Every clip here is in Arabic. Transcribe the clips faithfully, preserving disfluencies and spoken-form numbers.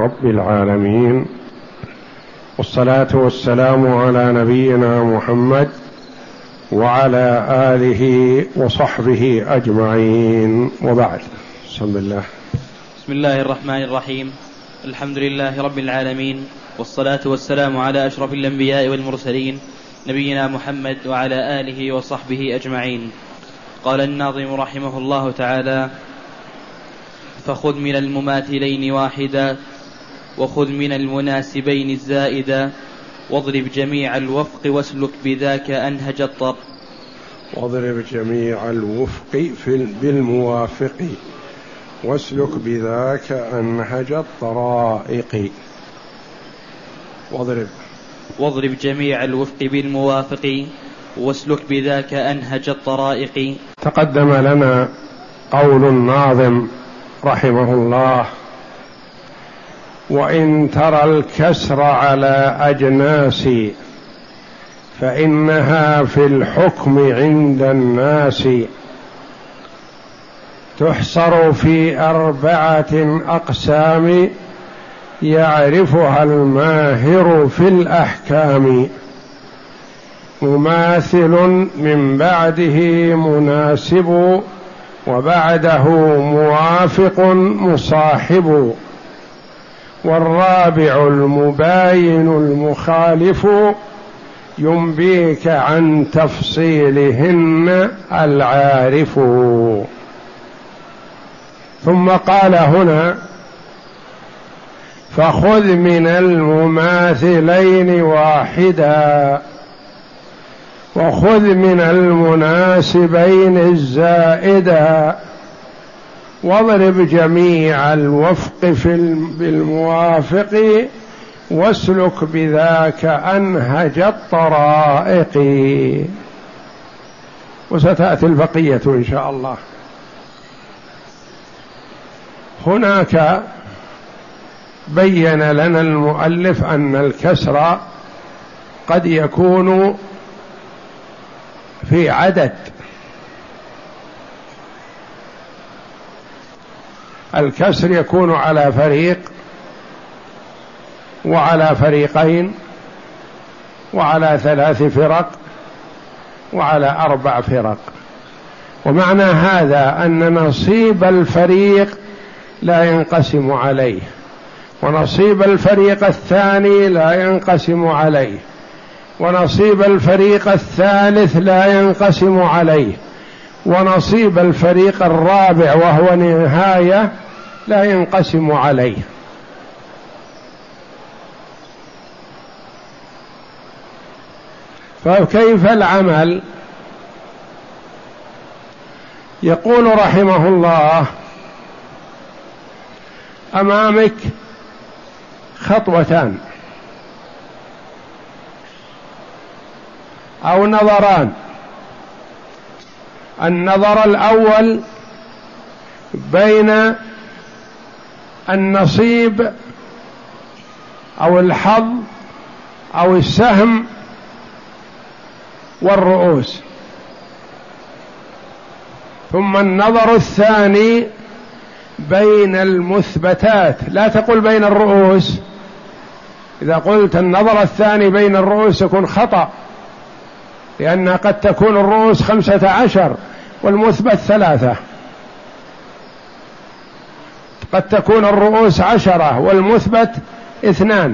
رب العالمين، والصلاة والسلام على نبينا محمد وعلى آله وصحبه أجمعين، وبعد. بسم الله بسم الله الرحمن الرحيم. الحمد لله رب العالمين، والصلاة والسلام على أشرف الأنبياء والمرسلين نبينا محمد وعلى آله وصحبه أجمعين. قال الناظم رحمه الله تعالى: فخذ من المماثلين واحدا وخذ من المناسبين الزائدا واضرب جميع الوفق واسلك بذاك أنهج الطر واضرب جميع الوفق في بالموافق واسلك بذاك أنهج الطرائق. واضرب واضرب جميع الوفق بالموافق واسلك بذاك أنهج الطرائق. تقدم لنا قول الناظم رحمه الله: وإن ترى الكسر على أجناس فإنها في الحكم عند الناس تحصر في أربعة أقسام يعرفها الماهر في الأحكام. مماثل، من بعده مناسب، وبعده موافق مصاحب. والرابع المباين المخالف ينبيك عن تفصيلهن العارف. ثم قال هنا: فخذ من المماثلين واحدا وخذ من المناسبين الزائدا واضرب جميع الوفق في بالموافق واسلك بذاك أنهج الطرائق. وستأتي البقية إن شاء الله. هناك بين لنا المؤلف أن الكسر قد يكون في عدد. الكسر يكون على فريق وعلى فريقين وعلى ثلاث فرق وعلى أربع فرق. ومعنى هذا أن نصيب الفريق لا ينقسم عليه، ونصيب الفريق الثاني لا ينقسم عليه، ونصيب الفريق الثالث لا ينقسم عليه، ونصيب الفريق الرابع وهو نهاية لا ينقسم عليه. فكيف العمل؟ يقول رحمه الله: أمامك خطوتان أو نظران. النظر الأول بين النصيب أو الحظ أو السهم والرؤوس. ثم النظر الثاني بين المثبتات. لا تقل بين الرؤوس، إذا قلت النظر الثاني بين الرؤوس يكون خطأ، لأن قد تكون الرؤوس خمسة عشر والمثبت ثلاثة، قد تكون الرؤوس عشرة والمثبت اثنان.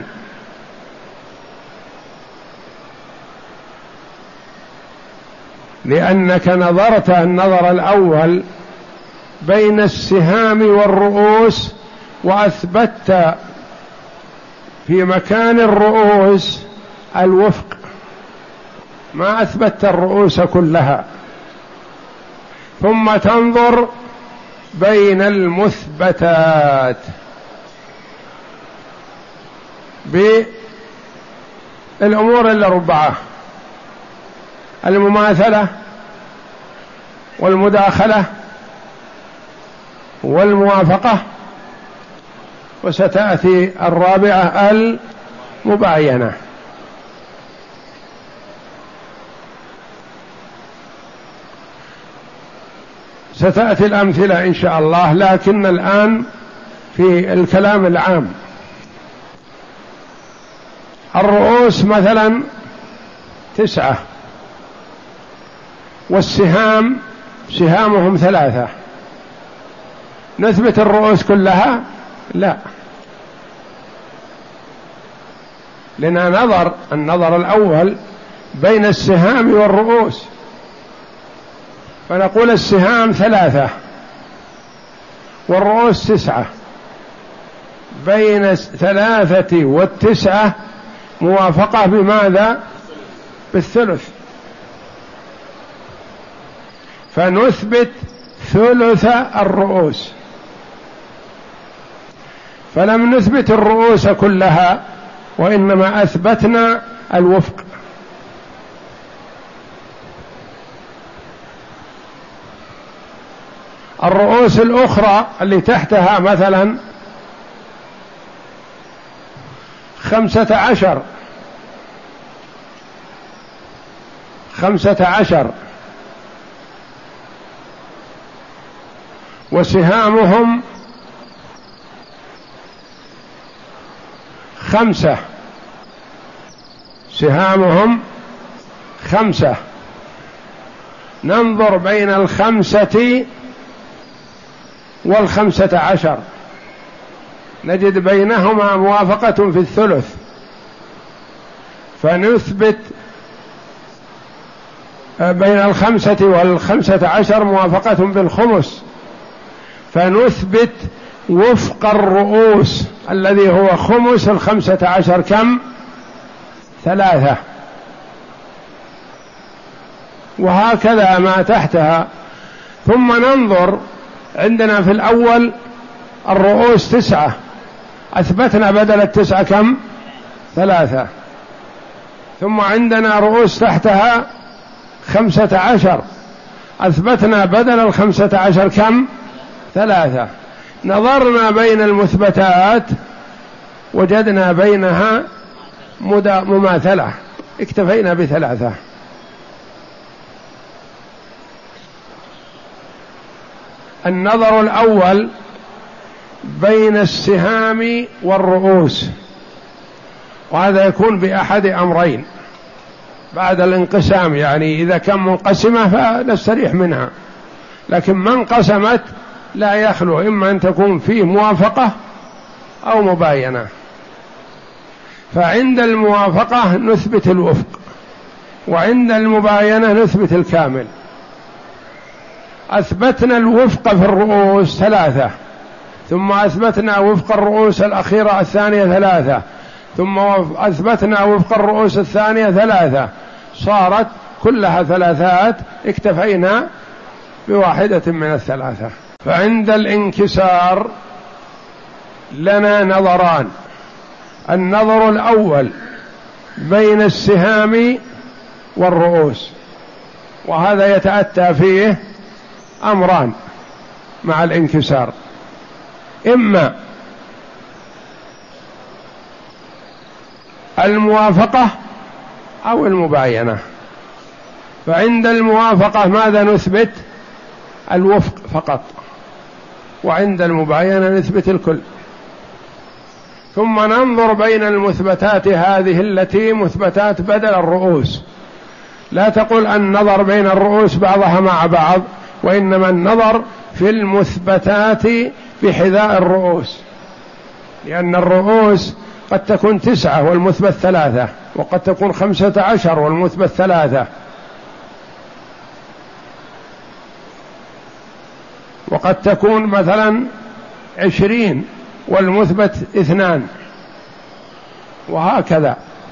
لأنك نظرت النظر الأول بين السهام والرؤوس وأثبتت في مكان الرؤوس الوفق، ما أثبتت الرؤوس كلها. ثم تنظر بين المثبتات بالأمور الأربعة: المماثلة والمداخلة والموافقة، وستأتي الرابعة المباينة. ستأتي الأمثلة إن شاء الله، لكن الآن في الكلام العام الرؤوس مثلا تسعة والسهام سهامهم ثلاثة، نثبت الرؤوس كلها؟ لا، لنا نظر، النظر الأول بين السهام والرؤوس، فنقول السهام ثلاثة والرؤوس تسعة، بين الثلاثة والتسعة موافقة بماذا؟ بالثلث، فنثبت ثلث الرؤوس، فلم نثبت الرؤوس كلها وإنما أثبتنا الوفق. الرؤوس الأخرى اللي تحتها مثلا خمسة عشر خمسة عشر وسهامهم خمسة، سهامهم خمسة، ننظر بين الخمسة والخمسة عشر نجد بينهما موافقة في الثلث، فنثبت بين الخمسة والخمسة عشر موافقة بالخمس، فنثبت وفق الرؤوس الذي هو خمس الخمسة عشر كم؟ ثلاثة، وهكذا ما تحتها. ثم ننظر، عندنا في الأول الرؤوس تسعة، أثبتنا بدل التسعة كم؟ ثلاثة، ثم عندنا رؤوس تحتها خمسة عشر، أثبتنا بدل الخمسة عشر كم؟ ثلاثة، نظرنا بين المثبتات وجدنا بينها مماثلة، اكتفينا بثلاثة. النظر الأول بين السهام والرؤوس، وهذا يكون بأحد أمرين بعد الانقسام، يعني إذا كان منقسمة فنستريح منها، لكن ما انقسمت لا يخلو إما أن تكون فيه موافقة أو مباينة. فعند الموافقة نثبت الوفق، وعند المباينة نثبت الكامل. أثبتنا الوفق في الرؤوس ثلاثة، ثم أثبتنا وفق الرؤوس الأخيرة الثانية ثلاثة، ثم أثبتنا وفق الرؤوس الثانية ثلاثة، صارت كلها ثلاثات، اكتفينا بواحدة من الثلاثة. فعند الانكسار لنا نظران، النظر الأول بين السهام والرؤوس، وهذا يتأتى فيه أمران مع الانكسار، إما الموافقة أو المباينة. فعند الموافقة ماذا نثبت؟ الوفق فقط، وعند المباينة نثبت الكل. ثم ننظر بين المثبتات هذه التي مثبتات بدل الرؤوس، لا تقل النظر بين الرؤوس بعضها مع بعض، وإنما النظر في المثبتات بحذاء الرؤوس، لأن الرؤوس قد تكون تسعة والمثبت ثلاثة، وقد تكون خمسة عشر والمثبت ثلاثة، وقد تكون مثلا عشرين والمثبت اثنان، وهكذا.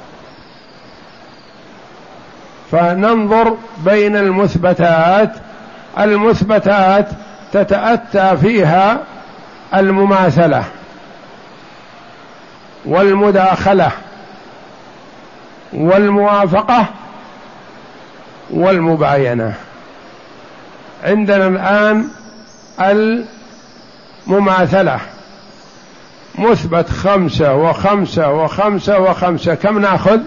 فننظر بين المثبتات، المثبتات تتأتى فيها المماثلة والمداخلة والموافقة والمباينة. عندنا الآن المماثلة، مثبت خمسة وخمسة وخمسة وخمسة، كم نأخذ؟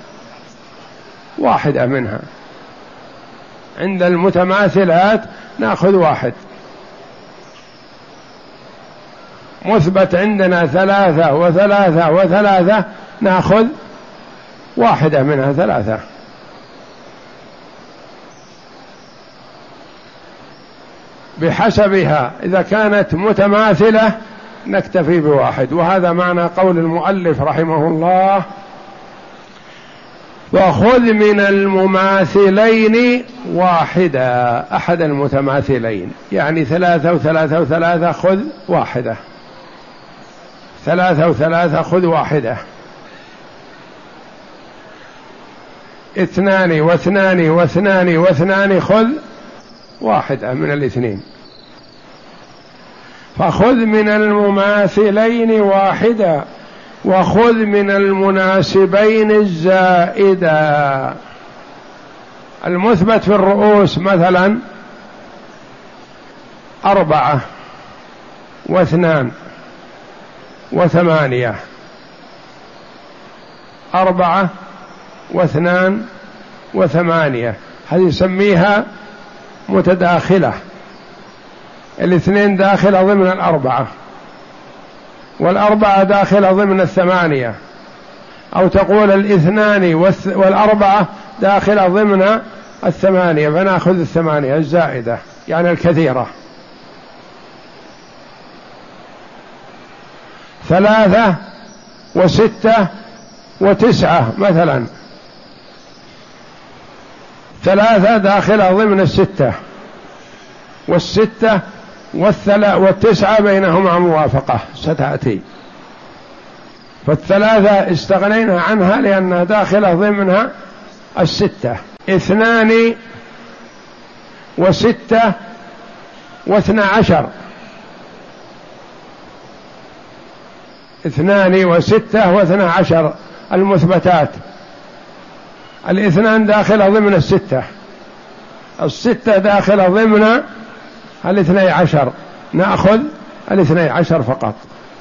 واحدة منها. عند المتماثلات نأخذ واحد. مثبت عندنا ثلاثة وثلاثة وثلاثة، نأخذ واحدة منها ثلاثة. بحسبها، إذا كانت متماثلة نكتفي بواحد. وهذا معنى قول المؤلف رحمه الله: وخذ من المماثلين واحدة، أحد المتماثلين، يعني ثلاثة وثلاثة وثلاثة خذ واحدة، ثلاثة وثلاثة خذ واحدة، اثنان واثنان واثنان واثنان خذ واحدة من الاثنين. فخذ من المماثلين واحدة وخذ من المناسبين الزائدة. المثبت في الرؤوس مثلا أربعة واثنان وثمانية، أربعة واثنان وثمانية، هذه يسميها متداخلة، الاثنين داخلة ضمن الأربعة والأربعة داخلة ضمن الثمانية، أو تقول الاثنان والأربعة داخلة ضمن الثمانية، فنأخذ الثمانية الزائدة يعني الكثيرة. ثلاثة وستة وتسعة مثلا، ثلاثة داخلة ضمن الستة، والستة والثلا والتسعة بينهما موافقة ستأتي، فالثلاثة استغنينا عنها لأنها داخلة ضمنها الستة. اثنان وستة واثنى عشر، اثنان وستة واثنى عشر المثبتات، الاثنان داخلة ضمن الستة، الستة داخلة ضمن الاثني عشر، نأخذ الاثني عشر فقط.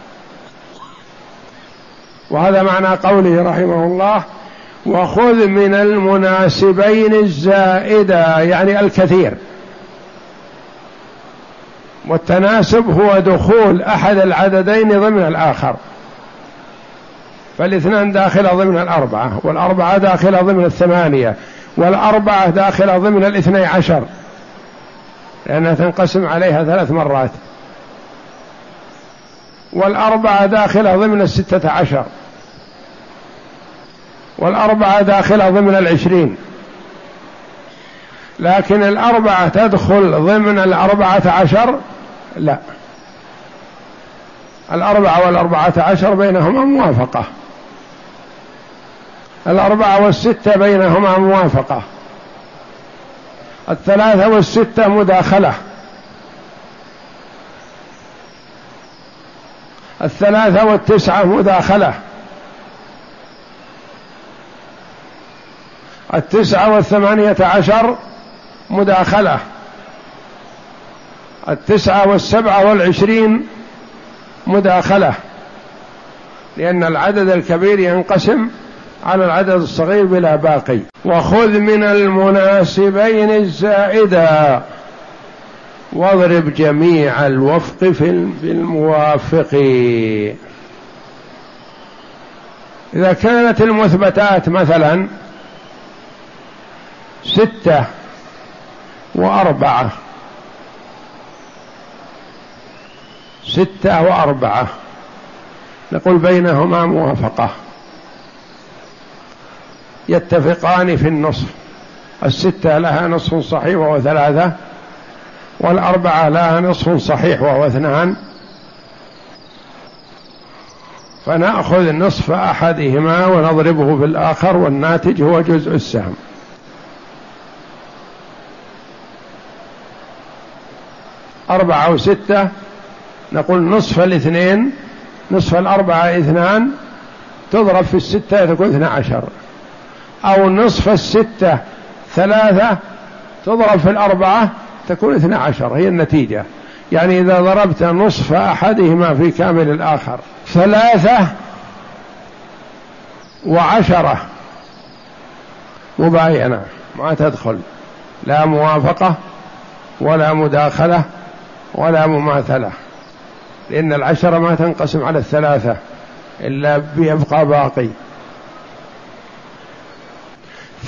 وهذا معنى قوله رحمه الله: وخذ من المناسبين الزائدة، يعني الكثير. والتناسب هو دخول أحد العددين ضمن الآخر، فالاثنان داخلة ضمن الأربعة، والأربعة داخلة ضمن الثمانية، والأربعة داخلة ضمن الاثني عشر لأنها تنقسم عليها ثلاث مرات، والأربعة داخلة ضمن الستة عشر، والأربعة داخلة ضمن العشرين. لكن الأربعة تدخل ضمن الأربعة عشر؟ لا، الأربعة والأربعة عشر بينهما موافقة، الأربعة والستة بينهما موافقة، الثلاثة والستة مداخلة، الثلاثة والتسعة مداخلة، التسعة والثمانية عشر مداخلة، التسعة والسبعة والعشرين مداخلة، لأن العدد الكبير ينقسم على العدد الصغير بلا باقي. وخذ من المناسبين الزائدة واضرب جميع الوفق في الموافق. إذا كانت المثبتات مثلا ستة وأربعة، ستة وأربعة، نقول بينهما موافقة، يتفقان في النصف، الستة لها نصف صحيح وهو ثلاثة، والأربعة لها نصف صحيح وهو اثنان، فنأخذ نصف أحدهما ونضربه في الآخر، والناتج هو جزء السهم. أربعة وستة نقول نصف الاثنين، نصف الأربعة اثنان، تضرب في الستة تكون اثنى عشر، أو نصف الستة ثلاثة تضرب في الأربعة تكون اثنى عشر، هي النتيجة. يعني إذا ضربت نصف أحدهما في كامل الآخر، ثلاثة وعشرة مباينة ما تدخل، لا موافقة ولا مداخلة ولا مماثلة، لأن العشرة ما تنقسم على الثلاثة إلا بيبقى باقي.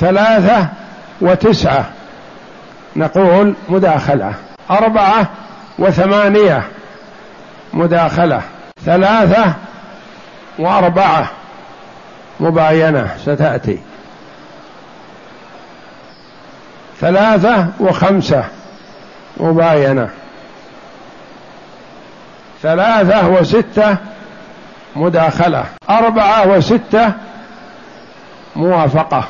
ثلاثة وتسعة نقول مداخلة، أربعة وثمانية مداخلة، ثلاثة وأربعة مباينة ستأتي، ثلاثة وخمسة مباينة، ثلاثة وستة مداخلة، أربعة وستة موافقة،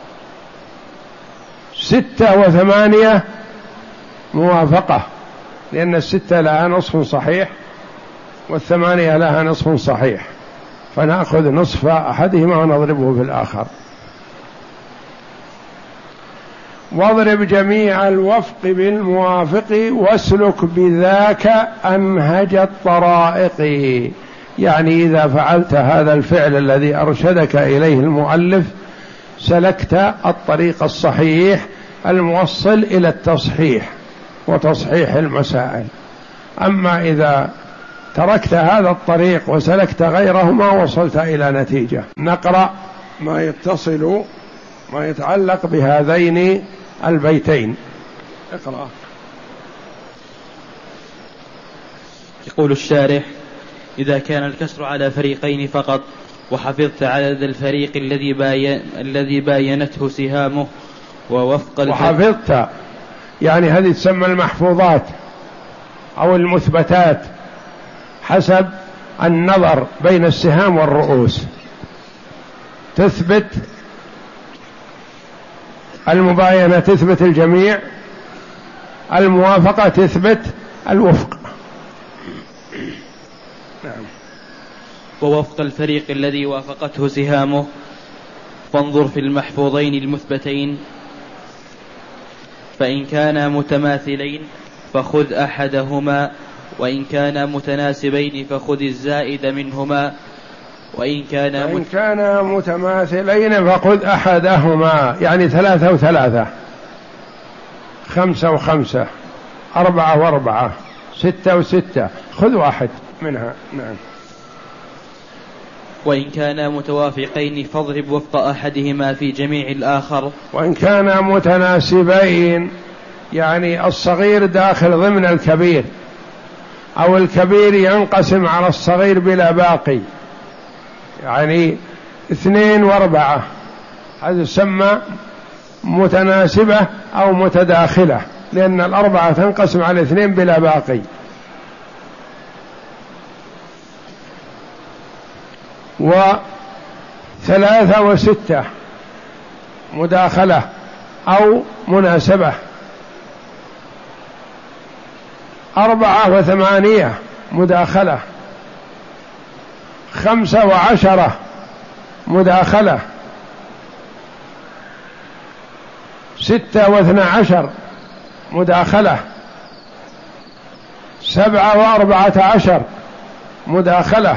ستة وثمانية موافقة، لأن الستة لها نصف صحيح والثمانية لها نصف صحيح، فنأخذ نصف أحدهما ونضربه في الآخر. واضرب جميع الوفق بالموافق واسلك بذاك أنهج الطرائق، يعني إذا فعلت هذا الفعل الذي أرشدك إليه المؤلف سلكت الطريق الصحيح الموصل إلى التصحيح وتصحيح المسائل. أما إذا تركت هذا الطريق وسلكت غيره ما وصلت إلى نتيجة. نقرأ ما يتصل ما يتعلق بهذين البيتين. اقرأ. يقول الشارح: إذا كان الكسر على فريقين فقط وحفظت عدد الفريق الذي باين الذي باينته سهامه ووفق وحفظت، يعني هذه تسمى المحفوظات أو المثبتات حسب النظر بين السهام والرؤوس، تثبت المباينة، تثبت الجميع، الموافقة تثبت الوفق. نعم. ووفق الفريق الذي وافقته سهامه، فانظر في المحفوظين المثبتين، فإن كانا متماثلين فخذ أحدهما، وإن كانا متناسبين فخذ الزائد منهما، وإن كانا وإن كانا متماثلين فخذ أحدهما، يعني ثلاثة وثلاثة، خمسة وخمسة، أربعة وأربعة، ستة وستة، خذ واحد منها. نعم. وإن كانا متوافقين فاضرب وفق أحدهما في جميع الآخر. وإن كانا متناسبين يعني الصغير داخل ضمن الكبير، أو الكبير ينقسم على الصغير بلا باقي، يعني اثنين واربعة، هذا يسمى متناسبة أو متداخلة، لأن الأربعة تنقسم على اثنين بلا باقي. وثلاثة وستة مداخلة أو مناسبة، أربعة وثمانية مداخلة، خمسة وعشرة مداخلة، ستة واثنى عشر مداخلة، سبعة وأربعة عشر مداخلة،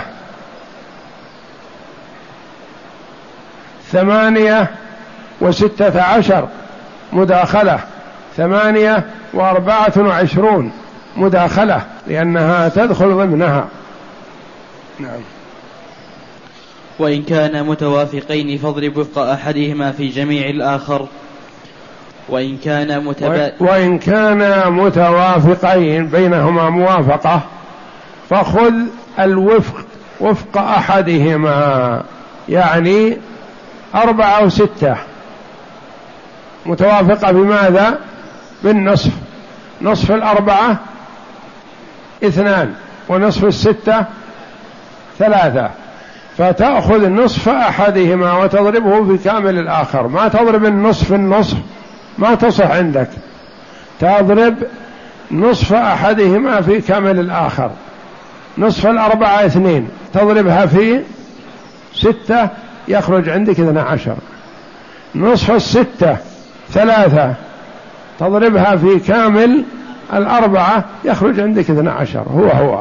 ثمانية وستة عشر مداخلة، ثمانية وأربعة وعشرون مداخلة، لأنها تدخل ضمنها. نعم. وإن كان متوافقين فاضرب وفق أحدهما في جميع الآخر. وإن كان متبا... وإن كان متوافقين بينهما موافقة فخذ الوفق وفق أحدهما، يعني أربعة وستة متوافقة بماذا؟ بالنصف، نصف الأربعة اثنان ونصف الستة ثلاثة، فتأخذ نصف أحدهما وتضربه في كامل الآخر، ما تضرب النصف النصف ما تصح عندك، تضرب نصف أحدهما في كامل الآخر. نصف الأربعة اثنين تضربها في ستة يخرج عندك اثنى عشر، نصف الستة ثلاثة تضربها في كامل الأربعة يخرج عندك اثنى عشر، هو هو.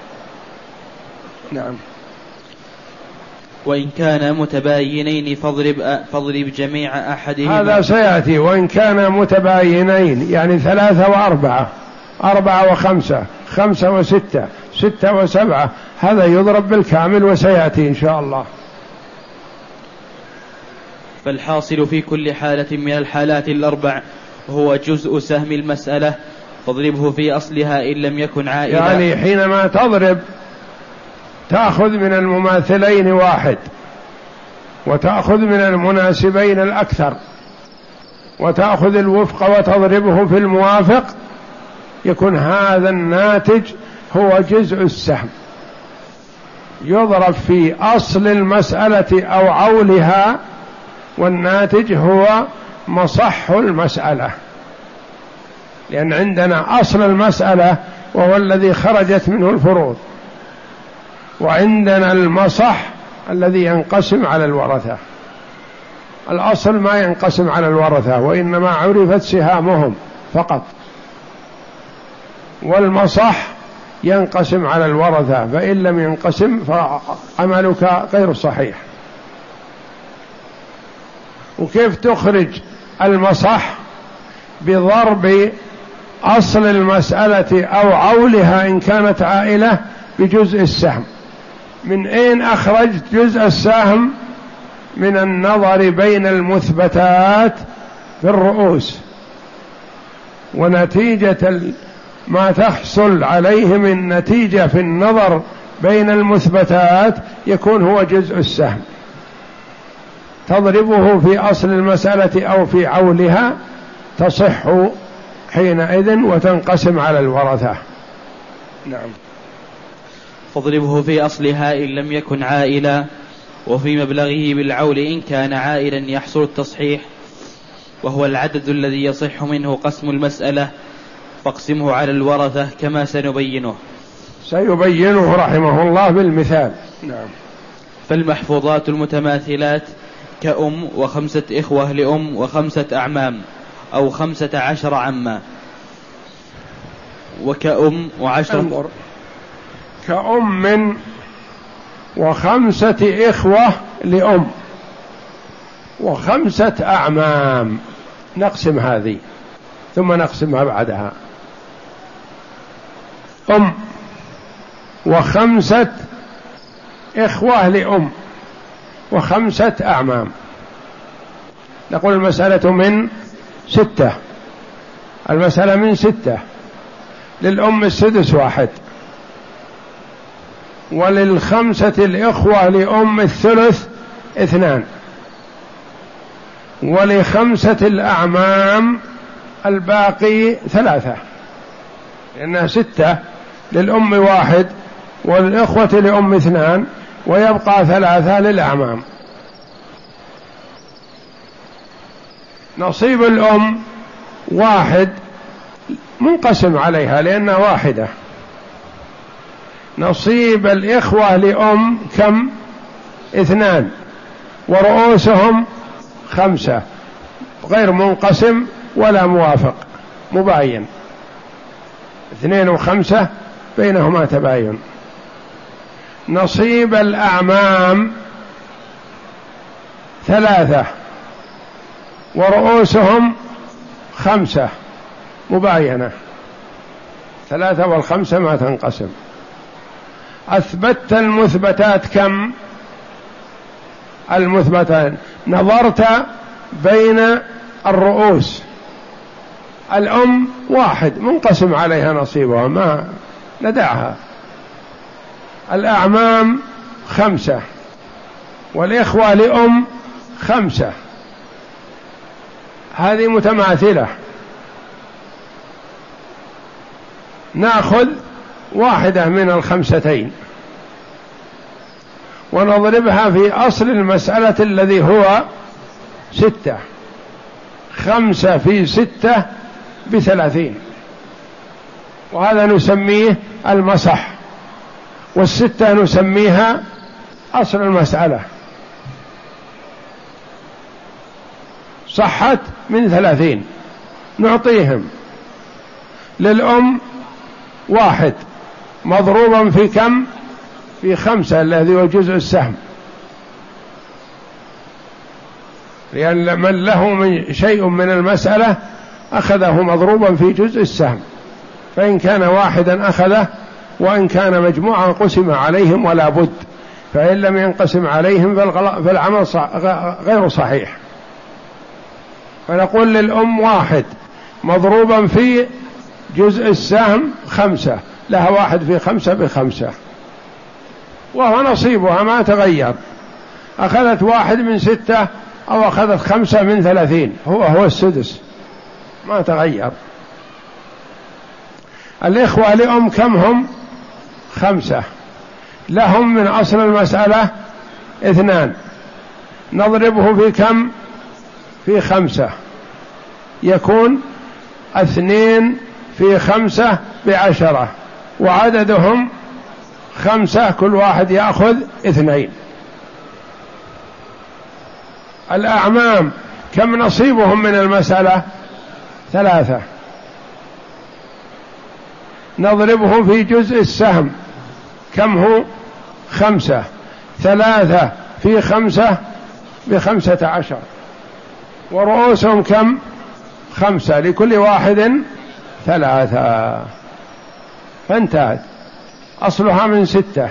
نعم. وإن كان متباينين فاضرب فاضرب جميع أحدهما. هذا سيأتي. وإن كان متباينين يعني ثلاثة وأربعة، أربعة وخمسة، خمسة وستة، ستة وسبعة، هذا يضرب بالكامل وسيأتي إن شاء الله. فالحاصل في كل حالة من الحالات الأربع هو جزء سهم المسألة، فاضربه في أصلها إن لم يكن عائلا. يعني حينما تضرب تأخذ من المماثلين واحد، وتأخذ من المناسبين الأكثر، وتأخذ الوفق وتضربه في الموافق، يكون هذا الناتج هو جزء السهم، يضرب في أصل المسألة أو عولها، والناتج هو مصح المسألة، لأن عندنا أصل المسألة وهو الذي خرجت منه الفروض، وعندنا المصح الذي ينقسم على الورثة. الأصل ما ينقسم على الورثة، وإنما عرفت سهامهم فقط، والمصح ينقسم على الورثة، فإن لم ينقسم فعملك غير صحيح. وكيف تخرج المصح؟ بضرب أصل المسألة أو عولها إن كانت عائلة بجزء السهم. من أين أخرجت جزء السهم؟ من النظر بين المثبتات في الرؤوس، ونتيجة ما تحصل عليه من نتيجة في النظر بين المثبتات يكون هو جزء السهم، تضربه في أصل المسألة أو في عولها، تصح حينئذ وتنقسم على الورثة. نعم. فاضربه في أصلها إن لم يكن عائلا، وفي مبلغه بالعول إن كان عائلا يحصل التصحيح، وهو العدد الذي يصح منه قسم المسألة، فاقسمه على الورثة كما سنبينه سيبينه رحمه الله بالمثال. نعم. فالمحفوظات المتماثلات كأم وخمسة إخوة لأم وخمسة أعمام أو خمسة عشر عما، وكأم وعشرة كأم وخمسة إخوة لأم وخمسة أعمام. نقسم هذه ثم نقسمها بعدها. أم وخمسة إخوة لأم وخمسة أعمام، نقول المسألة من ستة، المسألة من ستة. للأم السدس واحد، وللخمسة الإخوة لأم الثلث اثنان، ولخمسة الأعمام الباقي ثلاثة، لأنها ستة، للأم واحد والإخوة لأم اثنان، ويبقى ثلاثة للأعمام. نصيب الأم واحد منقسم عليها لأنها واحدة. نصيب الإخوة لأم كم؟ اثنان، ورؤوسهم خمسة، غير منقسم ولا موافق، مباين، اثنين وخمسة بينهما تباين. نصيب الأعمام ثلاثة، ورؤوسهم خمسة، مباينة، ثلاثة والخمسة ما تنقسم. أثبتت المثبتات كم؟ المثبتات نظرت بين الرؤوس، الأم واحد منقسم عليها نصيبها ما ندعها، الأعمام خمسة، والإخوة لأم خمسة، هذه متماثلة. نأخذ واحدة من الخمستين ونضربها في أصل المسألة الذي هو ستة، خمسة في ستة بثلاثين، وهذا نسميه المصح، والستة نسميها أصل المسألة. صحت من ثلاثين، نعطيهم للأم واحد مضروبا في كم؟ في خمسة الذي هو جزء السهم، لأن من له من شيء من المسألة أخذه مضروبا في جزء السهم، فإن كان واحدا أخذه، وإن كان مجموعة قسم عليهم ولا بد، فإن لم ينقسم عليهم فالعمل غير صحيح. فنقول للأم واحد مضروبا في جزء السهم خمسة، لها واحد في خمسة بخمسة، وهو نصيبها ما تغير، أخذت واحد من ستة أو أخذت خمسة من ثلاثين، هو هو السدس ما تغير. الإخوة لأم كم هم؟ خمسة، لهم من أصل المسألة اثنان، نضربه في كم؟ في خمسة، يكون اثنين في خمسة بعشرة، وعددهم خمسة، كل واحد يأخذ اثنين. الأعمام كم نصيبهم من المسألة؟ ثلاثة، نضربه في جزء السهم، كم هو؟ خمسة، ثلاثة في خمسة بخمسة عشر، ورؤوسهم كم؟ خمسة، لكل واحد ثلاثة، فانتهت. أصلها من ستة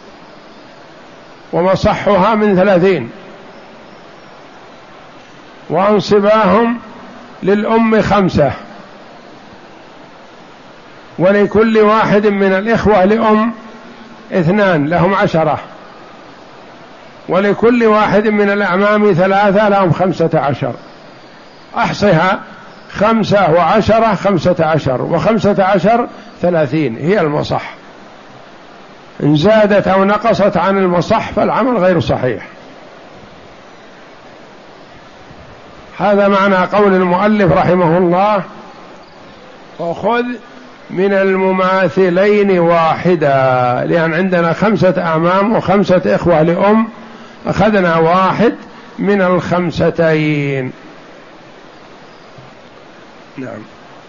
ومصحها من ثلاثين، وأنصباهم للأم خمسة، ولكل واحد من الإخوة لأم اثنان لهم عشرة، ولكل واحد من الأعمام ثلاثة لهم خمسة عشر. أحصها خمسة وعشرة خمسة عشر، وخمسة عشر ثلاثين، هي المصح. إن زادت أو نقصت عن المصح فالعمل غير صحيح. هذا معنى قول المؤلف رحمه الله: وخذ من المماثلين واحدا، لأن عندنا خمسة أعمام وخمسة إخوة لأم، أخذنا واحد من الخمستين. نعم.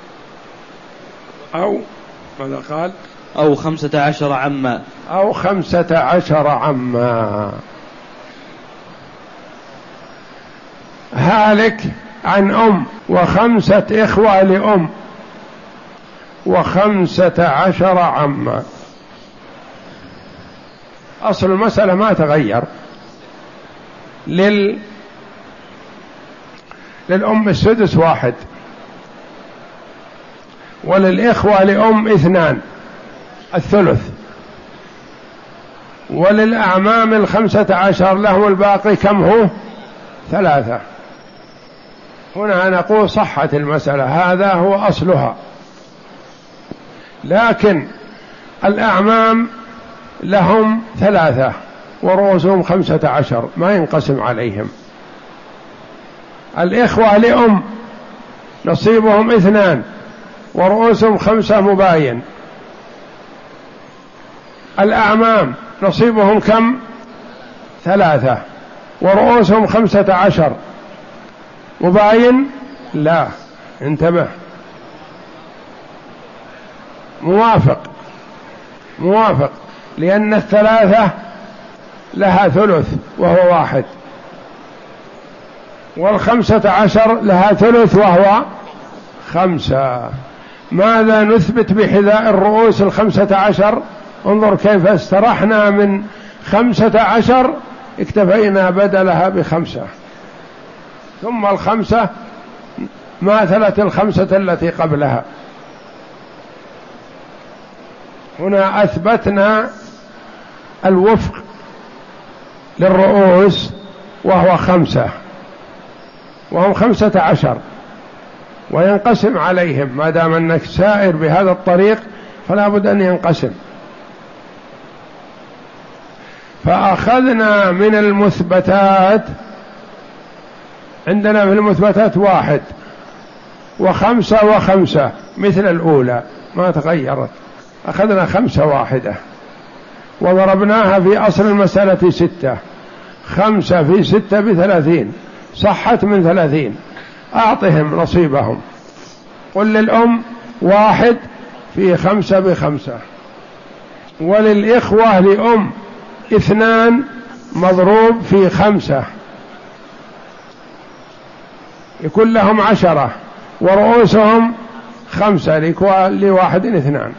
أو ماذا قال؟ أو خمسة عشر عما، أو خمسة عشر عما. هالك عن أم وخمسة إخوة لأم وخمسة عشر عما، أصل المسألة ما تغير. لل... للأم السدس واحد، وللإخوة لأم اثنان الثلث، وللأعمام الخمسة عشر لهم الباقي كم هو؟ ثلاثة. هنا نقول صحت المسألة، هذا هو أصلها. لكن الأعمام لهم ثلاثة ورؤوسهم خمسة عشر، ما ينقسم عليهم. الإخوة لأم نصيبهم اثنان ورؤوسهم خمسة مباين. الأعمام نصيبهم كم؟ ثلاثة ورؤوسهم خمسة عشر، مباين؟ لا، انتبه، موافق موافق، لأن الثلاثة لها ثلث وهو واحد، والخمسة عشر لها ثلث وهو خمسة. ماذا نثبت بحذاء الرؤوس الخمسة عشر؟ انظر كيف استرحنا من خمسة عشر، اكتفينا بدلها بخمسة، ثم الخمسة ماثلت الخمسة التي قبلها. هنا أثبتنا الوفق للرؤوس وهو خمسة، وهم خمسة عشر، وينقسم عليهم. ما دام أنك سائر بهذا الطريق فلا بد أن ينقسم. فأخذنا من المثبتات، عندنا في المثبتات واحد وخمسة وخمسة مثل الأولى ما تغيرت، أخذنا خمسة واحدة وضربناها في أصل المسألة ستة، خمسة في ستة بثلاثين، صحت من ثلاثين، أعطهم نصيبهم. قل للأم واحد في خمسة بخمسة، وللإخوة لأم اثنان مضروب في خمسة، يكون لهم عشرة، ورؤوسهم خمسة، لواحد اثنان.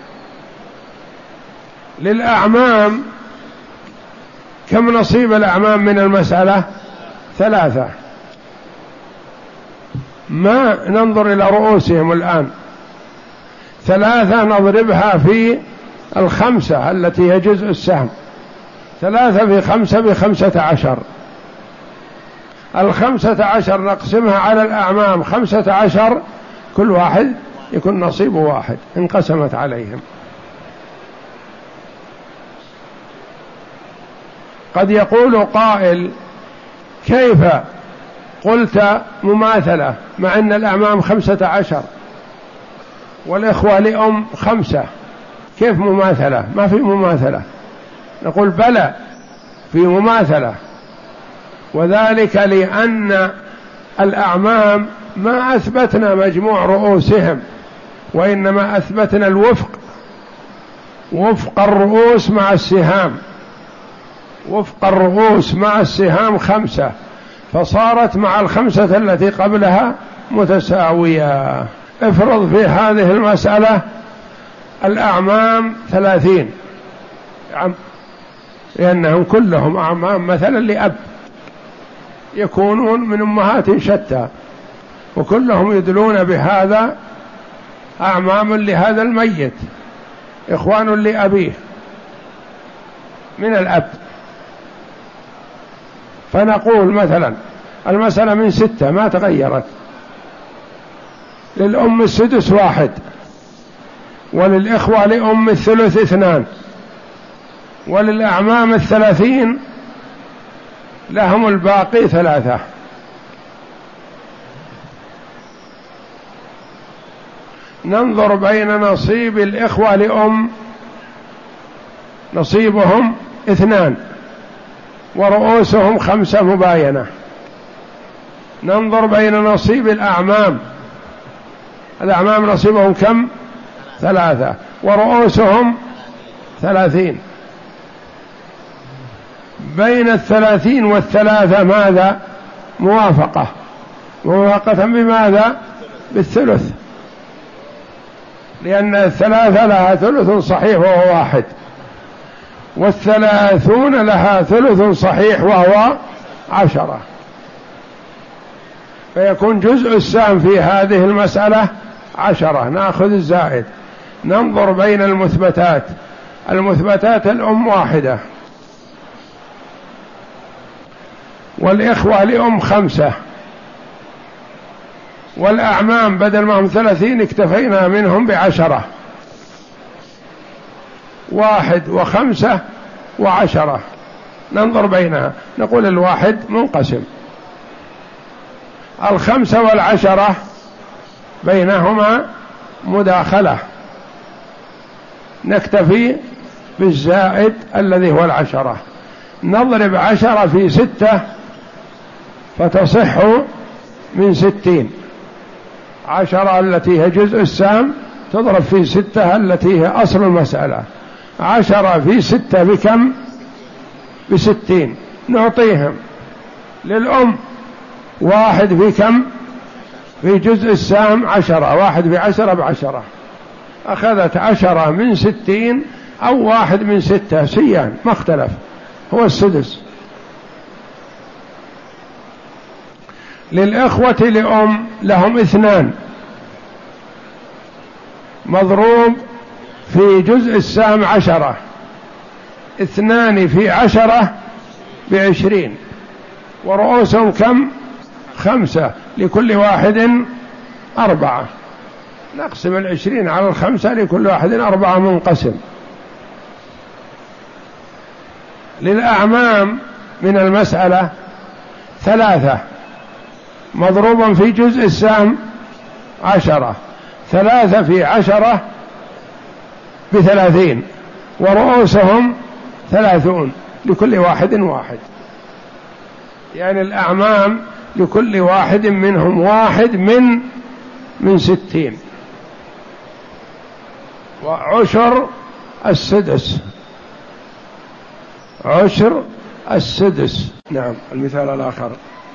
للأعمام كم نصيب الأعمام من المسألة؟ ثلاثة، ما ننظر إلى رؤوسهم الآن. ثلاثة نضربها في الخمسة التي هي جزء السهم، ثلاثة في خمسة بخمسة عشر. الخمسة عشر نقسمها على الأعمام خمسة عشر، كل واحد يكون نصيبه واحد، انقسمت عليهم. قد يقول قائل: كيف قلت مماثلة مع أن الأعمام خمسة عشر والإخوة لأم خمسة، كيف مماثلة؟ ما في مماثلة. نقول بلى في مماثلة، وذلك لأن الأعمام ما أثبتنا مجموع رؤوسهم، وإنما أثبتنا الوفق، وفق الرؤوس مع السهام، وفق الرؤوس مع السهام خمسة، فصارت مع الخمسة التي قبلها متساوية. افرض في هذه المسألة الأعمام ثلاثين، لأنهم كلهم أعمام مثلا لأب، يكونون من أمهات شتى، وكلهم يدلون بهذا أعمام لهذا الميت، إخوان لأبيه من الأب. فنقول مثلا المسألة من ستة ما تغيرت، للأم السدس واحد، وللإخوة لأم الثلث اثنان، وللأعمام الثلاثين لهم الباقي ثلاثة. ننظر بين نصيب الإخوة لأم، نصيبهم اثنان ورؤوسهم خمسة مباينة. ننظر بين نصيب الأعمام، الأعمام نصيبهم كم؟ ثلاثة، ورؤوسهم ثلاثين. بين الثلاثين والثلاثة ماذا؟ موافقة. موافقة بماذا؟ بالثلث، لأن الثلاثة لها ثلث صحيح وهو واحد، والثلاثون لها ثلث صحيح وهو عشرة، فيكون جزء السهم في هذه المسألة عشرة. نأخذ الزائد. ننظر بين المثبتات، المثبتات الأم واحدة، والإخوة لأم خمسة، والأعمام بدل ما هم ثلاثين اكتفينا منهم بعشرة، واحد وخمسة وعشرة. ننظر بينها، نقول الواحد منقسم، الخمسة والعشرة بينهما مداخلة، نكتفي بالزائد الذي هو العشرة. نضرب عشرة في ستة فتصح من ستين. عشرة التي هي جزء السهم تضرب في ستة التي هي أصل المسألة. عشرة في ستة بكم؟ بستين. نعطيهم للأم واحد في كم؟ في جزء السهم عشرة، واحد في عشرة بعشرة، أخذت عشرة من ستين أو واحد من ستة، سيان ما اختلف، هو السدس. للإخوة لأم لهم اثنان مضروب في جزء السهم عشرة، اثنان في عشرة بعشرين، ورؤوسهم كم؟ خمسة، لكل واحد أربعة. نقسم العشرين على الخمسة، لكل واحد أربعة منقسم. للأعمام من المسألة ثلاثة مضروبا في جزء السهم عشرة، ثلاثة في عشرة بثلاثين، ورؤوسهم ثلاثون، لكل واحد واحد. يعني الأعمام لكل واحد منهم واحد من من ستين. وعشر السدس، عشر السدس. نعم. المثال الآخر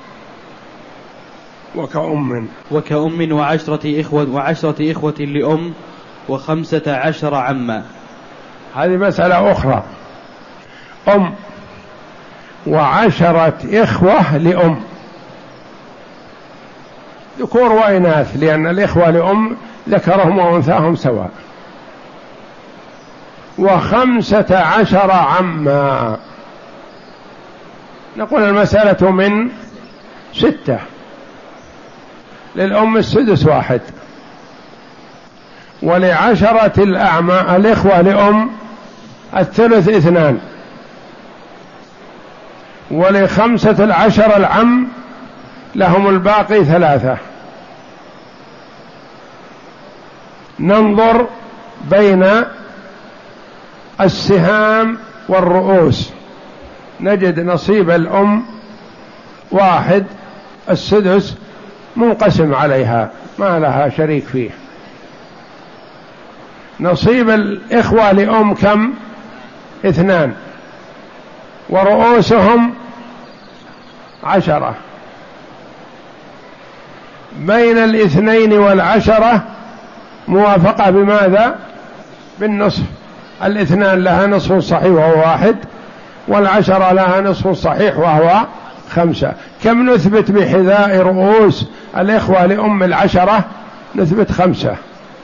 وكأم وكأم وعشرة إخوة وعشرة إخوة لأم وخمسة عشر عما. هذه مسألة أخرى. أم وعشرة إخوة لأم، ذكور وإناث، لأن الإخوة لأم ذكرهم وأنثاهم سواء. وخمسة عشر عما، نقول المسألة من ستة. للأم السدس واحد، ولعشرة الأعمام الإخوة لأم الثلث اثنان، ولخمسة العشر العم لهم الباقي ثلاثة. ننظر بين السهام والرؤوس، نجد نصيب الأم واحد، السدس منقسم عليها ما لها شريك فيه. نصيب الإخوة لأم كم؟ اثنان، ورؤوسهم عشرة. بين الاثنين والعشرة موافقة بماذا؟ بالنصف. الاثنان لها نصف صحيح وهو واحد، والعشرة لها نصف صحيح وهو خمسة. كم نثبت بحذاء رؤوس الإخوة لأم العشرة؟ نثبت خمسة.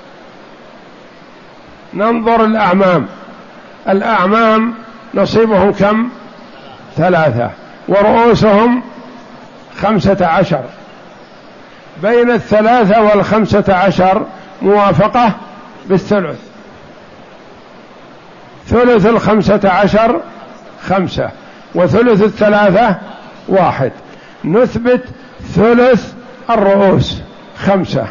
ننظر الأعمام، الأعمام نصيبهم كم؟ ثلاثة، ورؤوسهم خمسة عشر. بين الثلاثة والخمسة عشر موافقة بالثلث. ثلث الخمسة عشر خمسة، وثلث الثلاثة واحد. نثبت ثلث الرؤوس خمسة.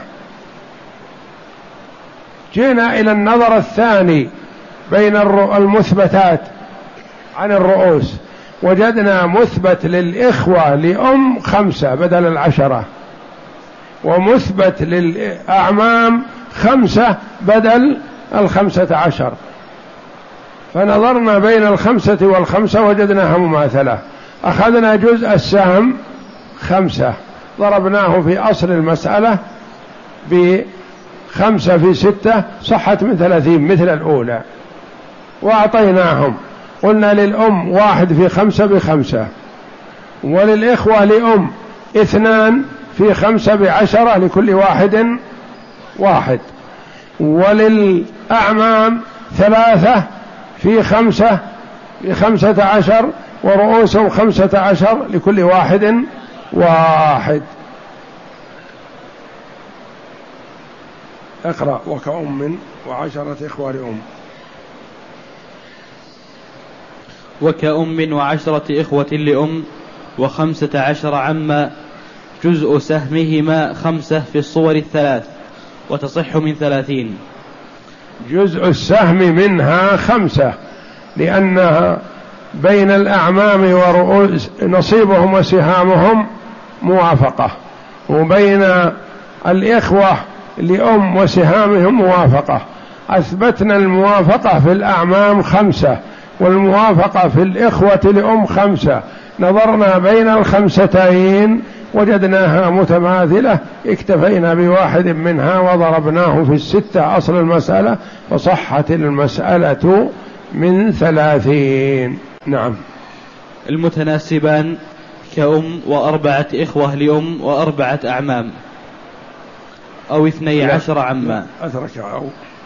جينا إلى النظر الثاني بين المثبتات عن الرؤوس، وجدنا مثبت للإخوة لأم خمسة بدل العشرة، ومثبت للأعمام خمسة بدل الخمسة عشر. فنظرنا بين الخمسة والخمسة وجدناها مماثلة. أخذنا جزء السهم خمسة، ضربناه في أصل المسألة بخمسة في ستة، صحت من ثلاثين مثل الأولى، وأعطيناهم. قلنا للأم واحد في خمسة بخمسة، وللإخوة لأم اثنان في خمسة بعشرة، لكل واحد واحد. وللأعمام ثلاثة في خمسة بخمسة عشر، ورؤوسهم خمسة عشر، لكل واحد واحد. اقرأ. وكأم وعشرة إخوة لأم. وكأم وعشرة إخوة لأم وخمسة عشر عما، جزء سهمهما خمسة في الصور الثلاث، وتصح من ثلاثين. جزء السهم منها خمسة، لأنها بين الأعمام ورؤوس نصيبهم وسهامهم موافقة، وبين الإخوة لأم وسهامهم موافقة. أثبتنا الموافقة في الأعمام خمسة، والموافقة في الإخوة لأم خمسة. نظرنا بين الخمستين وجدناها متماثلة، اكتفينا بواحد منها وضربناه في الستة أصل المسألة، فصحت المسألة من ثلاثين. نعم. المتناسبان كأم وأربعة إخوة لأم وأربعة أعمام، أو اثني عشر عما. أترك أو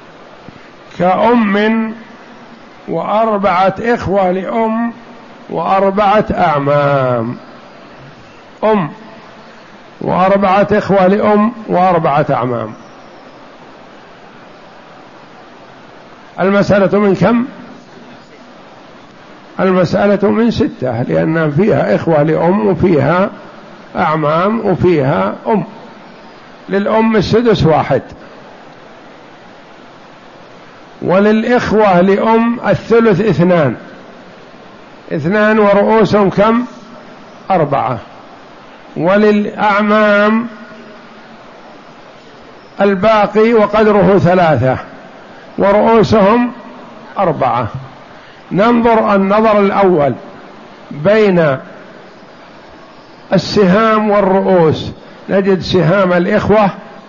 كأم وأربعة إخوة لأم وأربعة أعمام. أم وأربعة إخوة لأم وأربعة أعمام. المسألة من كم؟ المسألة من ستة، لأن فيها إخوة لأم وفيها أعمام وفيها أم. للأم السدس واحد، وللإخوة لأم الثلث اثنان، اثنان ورؤوسهم كم؟ أربعة. وللأعمام الباقي وقدره ثلاثة، ورؤوسهم أربعة. ننظر النظر الأول بين السهام والرؤوس، نجد سهام الإخوة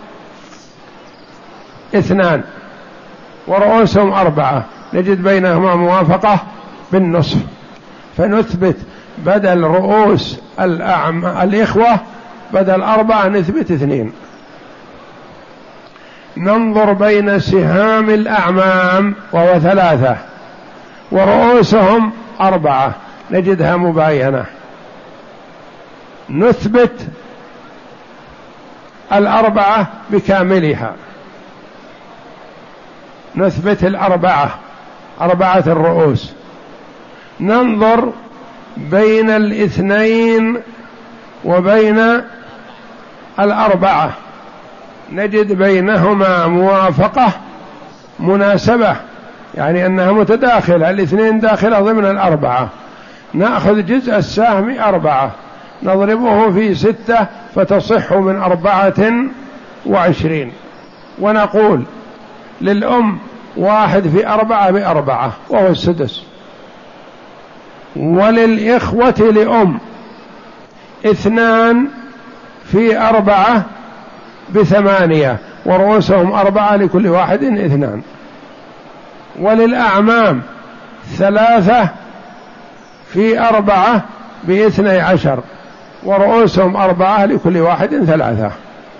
اثنان ورؤوسهم أربعة، نجد بينهما موافقة بالنصف. فنثبت بدل رؤوس الأعم... الإخوة بدل أربعة نثبت اثنين. ننظر بين سهام الأعمام وهو ثلاثة ورؤوسهم أربعة نجدها مباينة، نثبت الأربعة بكاملها، نثبت الأربعة أربعة الرؤوس. ننظر بين الاثنين وبين الأربعة نجد بينهما موافقة مناسبة، يعني أنها متداخلة، الاثنين داخلة ضمن الأربعة. نأخذ جزء السهم أربعة نضربه في ستة فتصح من أربعة وعشرين، ونقول للأم واحد في أربعة بأربعة وهو السدس، وللإخوة لأم اثنان في أربعة بثمانية ورؤوسهم أربعة لكل واحد اثنان، وللأعمام ثلاثة في أربعة باثني عشر ورؤوسهم أربعة لكل واحد ثلاثة،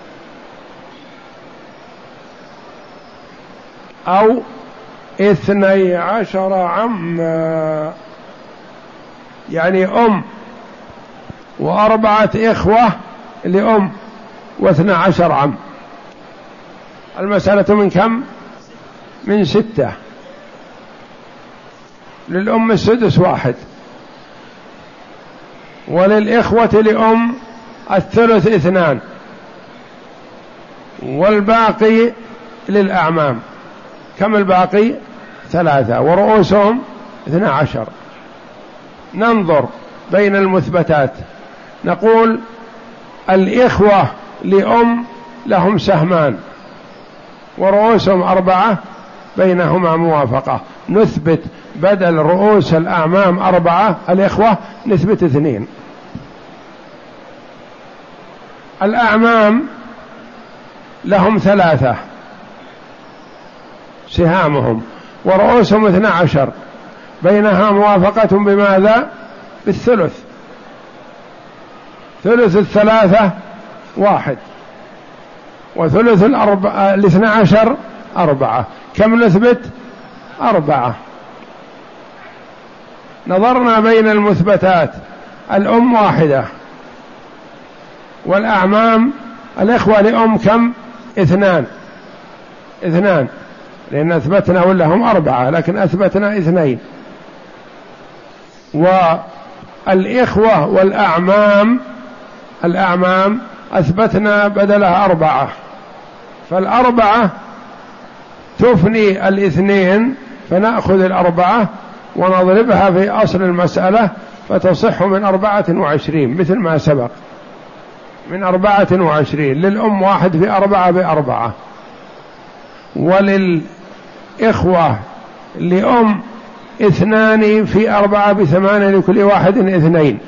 أو اثني عشر عما، يعني أم وأربعة إخوة لأم واثنى عشر عم. المسألة من كم؟ من ستة. للأم السدس واحد، وللإخوة لأم الثلث اثنان، والباقي للأعمام. كم الباقي؟ ثلاثة ورؤوسهم اثنى عشر. ننظر بين المثبتات نقول الإخوة لأم لهم سهمان ورؤوسهم أربعة بينهما موافقة، نثبت بدل رؤوس الأعمام أربعة الإخوة نثبت اثنين. الأعمام لهم ثلاثة سهامهم ورؤوسهم اثنى عشر بينها موافقة بماذا؟ بالثلث. ثلث الثلاثة واحد وثلث الأربعة الاثنى عشر أربعة. كم نثبت؟ أربعة. نظرنا بين المثبتات الأم واحدة والأعمام الإخوة لأم كم؟ اثنان اثنان لأن أثبتنا ولا هم أربعة لكن أثبتنا اثنين. والإخوة والأعمام الأعمام أثبتنا بدلها أربعة، فالأربعة تفني الاثنين فنأخذ الأربعة ونضربها في أصل المسألة فتصح من أربعة وعشرين مثل ما سبق، من أربعة وعشرين. للأم واحد في أربعة بأربعة، وللإخوة لأم اثنان في أربعة بثمانية لكل واحد اثنين،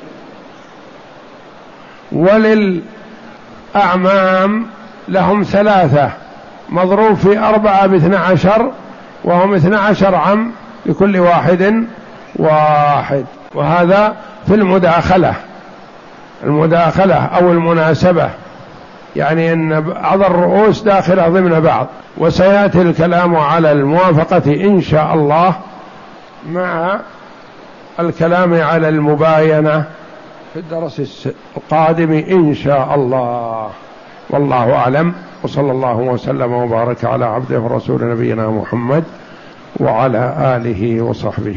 وللأعمام لهم ثلاثة مضروب في أربعة باثنى عشر وهم اثنى عشر عم لكل واحد واحد. وهذا في المداخلة المداخلة أو المناسبة، يعني أن بعض الرؤوس داخلة ضمن بعض. وسيأتي الكلام على الموافقة إن شاء الله مع الكلام على المباينة في الدرس القادم إن شاء الله. والله أعلم، وصلى الله وسلم وبارك على عبده ورسول نبينا محمد وعلى آله وصحبه.